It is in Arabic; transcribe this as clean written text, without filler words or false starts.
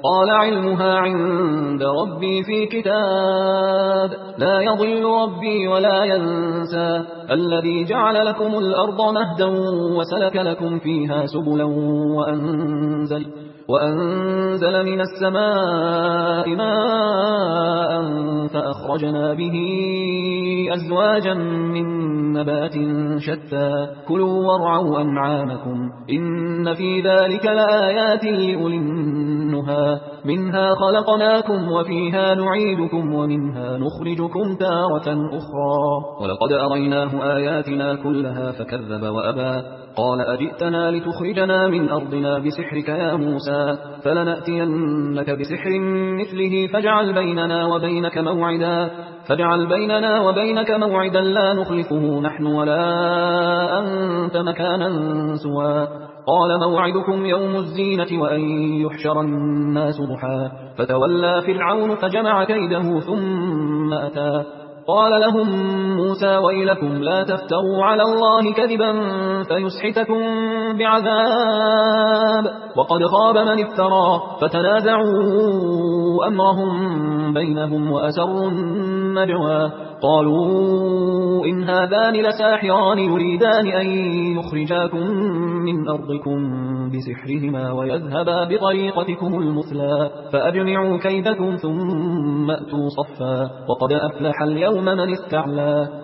قال علمها عند ربي في كتاب لا يضل ربي ولا ينسى الذي جعل لكم الأرض مهدا وسلك لكم فيها سبلا وأنزل من السماء ماء فأخرجنا به أزواجا من نبات شتى كلوا وارعوا أنعامكم إن في ذلك لآيات لأولي النهى منها خلقناكم وفيها نعيدكم ومنها نخرجكم تارة أخرى ولقد أريناه آياتنا كلها فكذب وأبى قال أجئتنا لتخرجنا من أرضنا بسحرك يا موسى فلنأتينك بسحر مثله فاجعل بيننا وبينك موعدا لا نخلفه نحن ولا أنت مكانا سوى قال موعدكم يوم الزينة وأن يحشر الناس ضحى فتولى فرعون فجمع كيده ثم أتى قال لهم موسى ويلكم لا تفتروا على الله كذبا فيسحتكم بعذاب وقد خاب من افترى فتنازعوا أمرهم بينهم وأسروا النجوى قالوا إن هذان لساحران يريدان أن يخرجاكم من أرضكم بسحرهما ويذهبا بطريقتكم المثلى فأجمعوا كيدكم ثم أتوا صفا وقد أفلح اليوم من استعلى